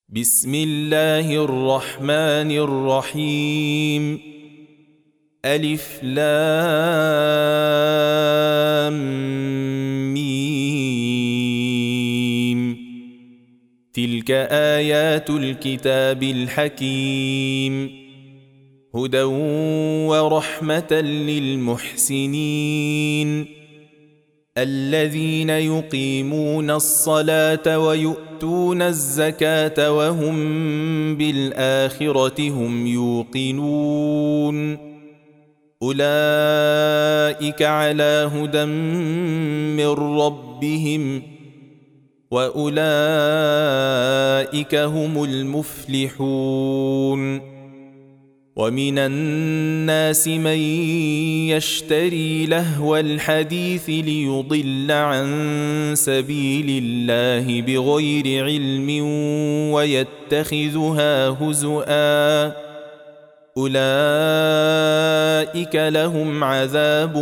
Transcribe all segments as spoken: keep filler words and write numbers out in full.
بسم الله الرحمن الرحيم. ألف لام ميم. تلك آيات الكتاب الحكيم، هدى ورحمة للمحسنين الذين يقيمون الصلاة ويؤتون الزكاة وهم بالآخرة هم يوقنون. أولئك على هدى من ربهم وأولئك هم المفلحون. ومن الناس من يشتري لهو الحديث ليضل عن سبيل الله بغير علم ويتخذها هزؤا، أولئك لهم عذاب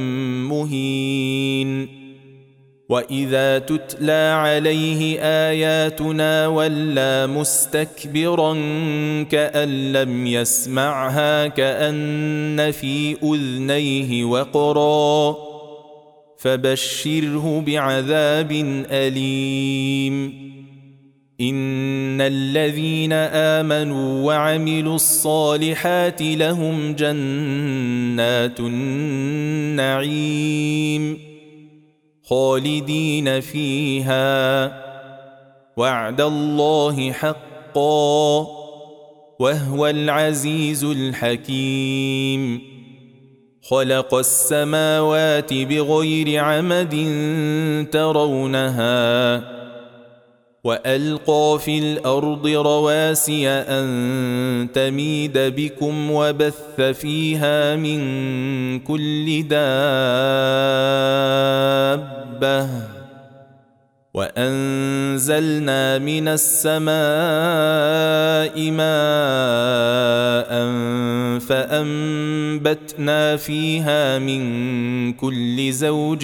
مهين. وإذا تتلى عليه آياتنا ولى مستكبرا كأن لم يسمعها كأن في أذنيه وقرا، فبشره بعذاب أليم. إن الذين آمنوا وعملوا الصالحات لهم جنات النعيم خالدين فيها، وعد الله حقا وهو العزيز الحكيم. خلق السماوات بغير عمد ترونها، وألقى في الأرض رواسي أن تميد بكم وبث فيها من كل دابة، وأنزلنا من السماء ماء فأنبتنا فيها من كل زوج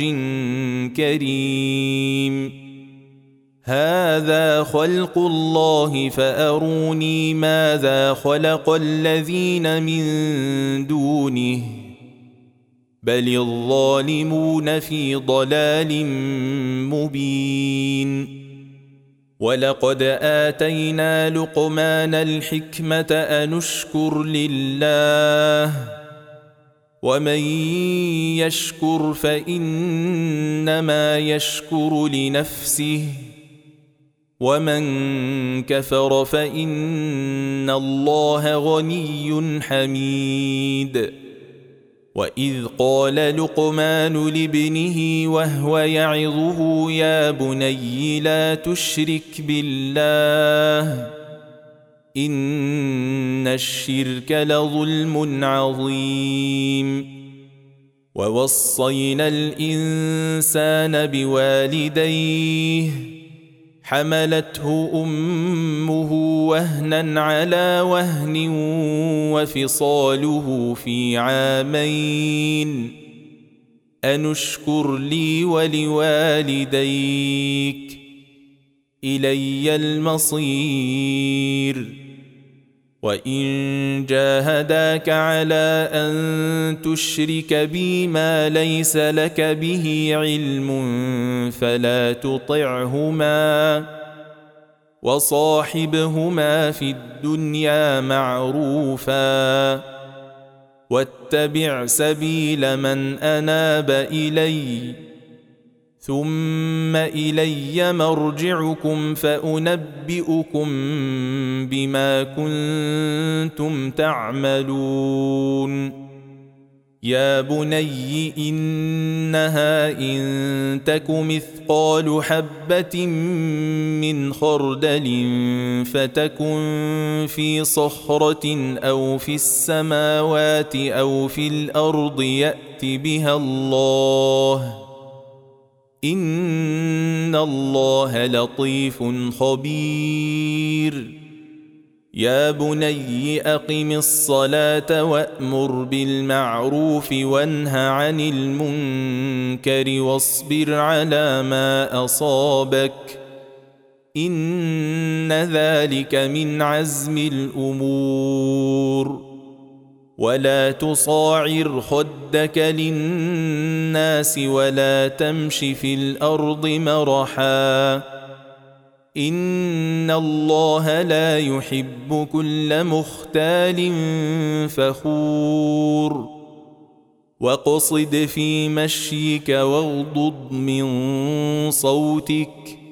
كريم. هذا خلق الله فأروني ماذا خلق الذين من دونه، بل الظالمون في ضلال مبين. ولقد آتينا لقمان الحكمة أن اشكر لله، ومن يشكر فإنما يشكر لنفسه، ومن كفر فإن الله غني حميد. وإذ قال لقمان لابنه وهو يعظه يا بني لا تشرك بالله إن الشرك لظلم عظيم. ووصينا الإنسان بوالديه حملته أمه وهنا على وهن وفصاله في عامين أن اشكر لي ولوالديك إلي المصير. وإن جاهداك على أن تشرك بي ما ليس لك به علم فلا تطعهما، وصاحبهما في الدنيا معروفا، واتبع سبيل من أناب إلي، ثم إلي مرجعكم فأنبئكم بما كنتم تعملون. يا بني إنها إن تك مثقال حبة من خردل فتكن في صخرة أو في السماوات أو في الأرض يأت بها الله، إن الله لطيف خبير. يا بني أقم الصلاة وأمر بالمعروف وانه عن المنكر واصبر على ما أصابك، إن إن ذلك من عزم الأمور ولا تصاعر خدك للناس ولا تمش في الأرض مرحا إن الله لا يحب كل مختال فخور واقصد في مشيك واغضض من صوتك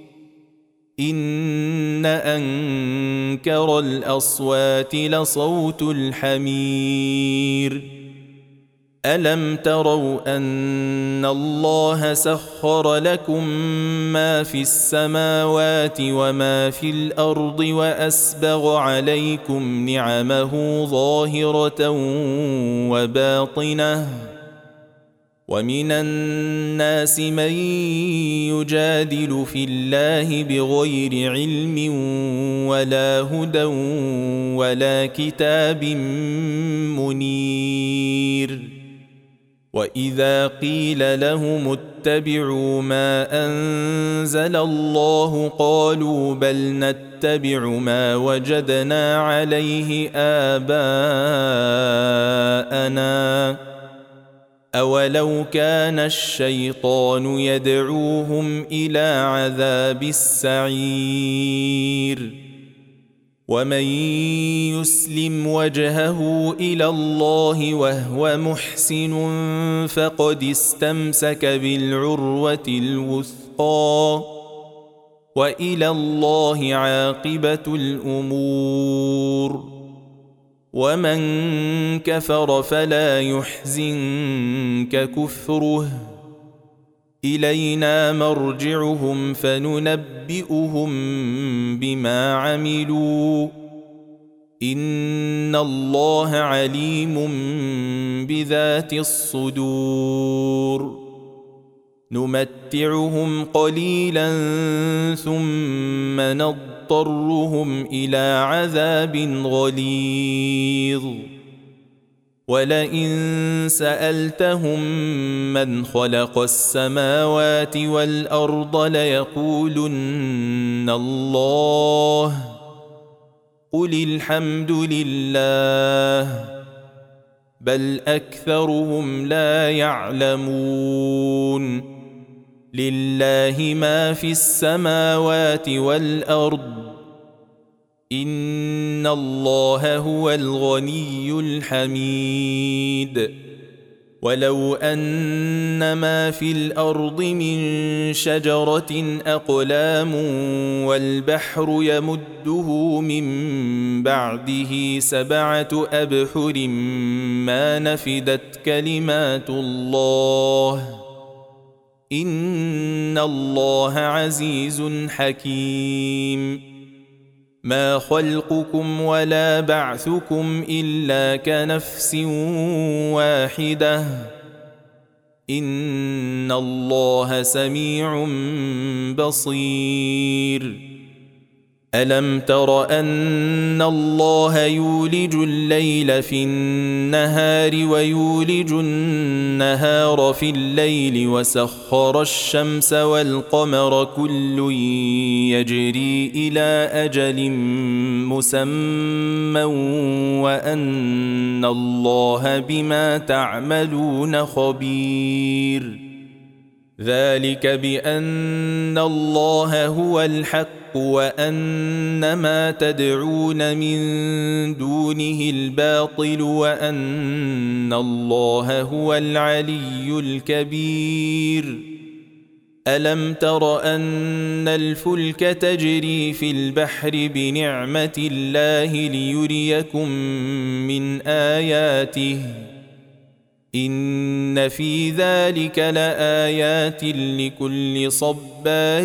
إن أنكر الأصوات لصوت الحمير ألم تروا أن الله سخر لكم ما في السماوات وما في الأرض وأسبغ عليكم نعمه ظاهرة وباطنة ومن الناس من يجادل في الله بغير علم ولا هدى ولا كتاب منير وإذا قيل لهم اتبعوا ما أنزل الله قالوا بل نتبع ما وجدنا عليه آباءنا أولو كان الشيطان يدعوهم إلى عذاب السعير ومن يسلم وجهه إلى الله وهو محسن فقد استمسك بالعروة الوثقى وإلى الله عاقبة الأمور ومن كفر فلا يحزنك كفره إلينا مرجعهم فننبئهم بما عملوا إن الله عليم بذات الصدور نمتعهم قليلا ثم نضطرهم إلى عذاب غليظ ولئن سألتهم من خلق السماوات والأرض ليقولن الله قل الحمد لله بل أكثرهم لا يعلمون لله ما في السماوات والأرض إن الله هو الغني الحميد ولو أن ما في الأرض من شجرة أقلام والبحر يمده من بعده سبعة أبحر ما نفدت كلمات الله إن الله عزيز حكيم ما خلقكم ولا بعثكم إلا كنفس واحدة إن الله سميع بصير ألم تر أن الله يولج الليل في النهار ويولج النهار في الليل وسخر الشمس والقمر كل يجري إلى أجل مسمى وأن الله بما تعملون خبير ذلك بأن الله هو الحق وأن ما تدعون من دونه الباطل وأن الله هو العلي الكبير ألم تر أن الفلك تجري في البحر بنعمة الله ليريكم من آياته إن في ذلك لآيات لكل صبار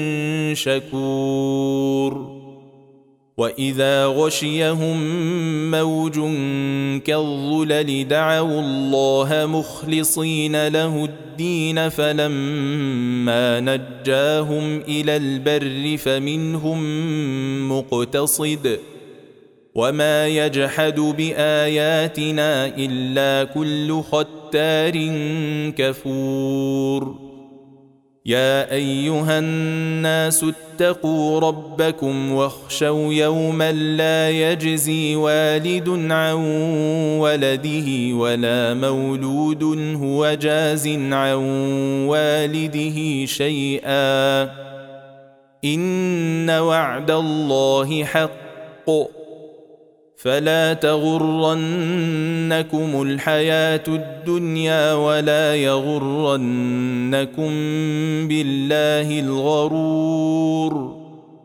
شكور وإذا غشيهم موج كالظلل دعوا الله مخلصين له الدين فلما نجاهم إلى البر فمنهم مقتصد وما يجحد بآياتنا إلا كل ختار كفور يا أيها الناس اتقوا ربكم واخشوا يوما لا يجزي والد عن ولده ولا مولود هو جاز عن والده شيئا إن وعد الله حق فلا تغرنكم الحياة الدنيا ولا يغرنكم بالله الغرور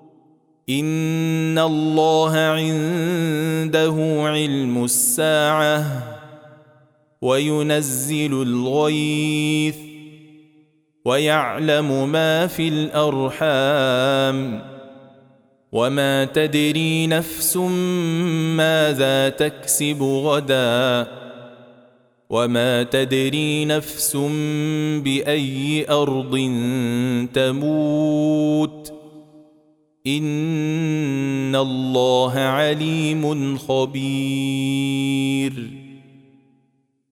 إن الله عنده علم الساعة وينزل الغيث ويعلم ما في الأرحام وما تدري نفس ماذا تكسب غدا وما تدري نفس بأي أرض تموت إن الله عليم خبير.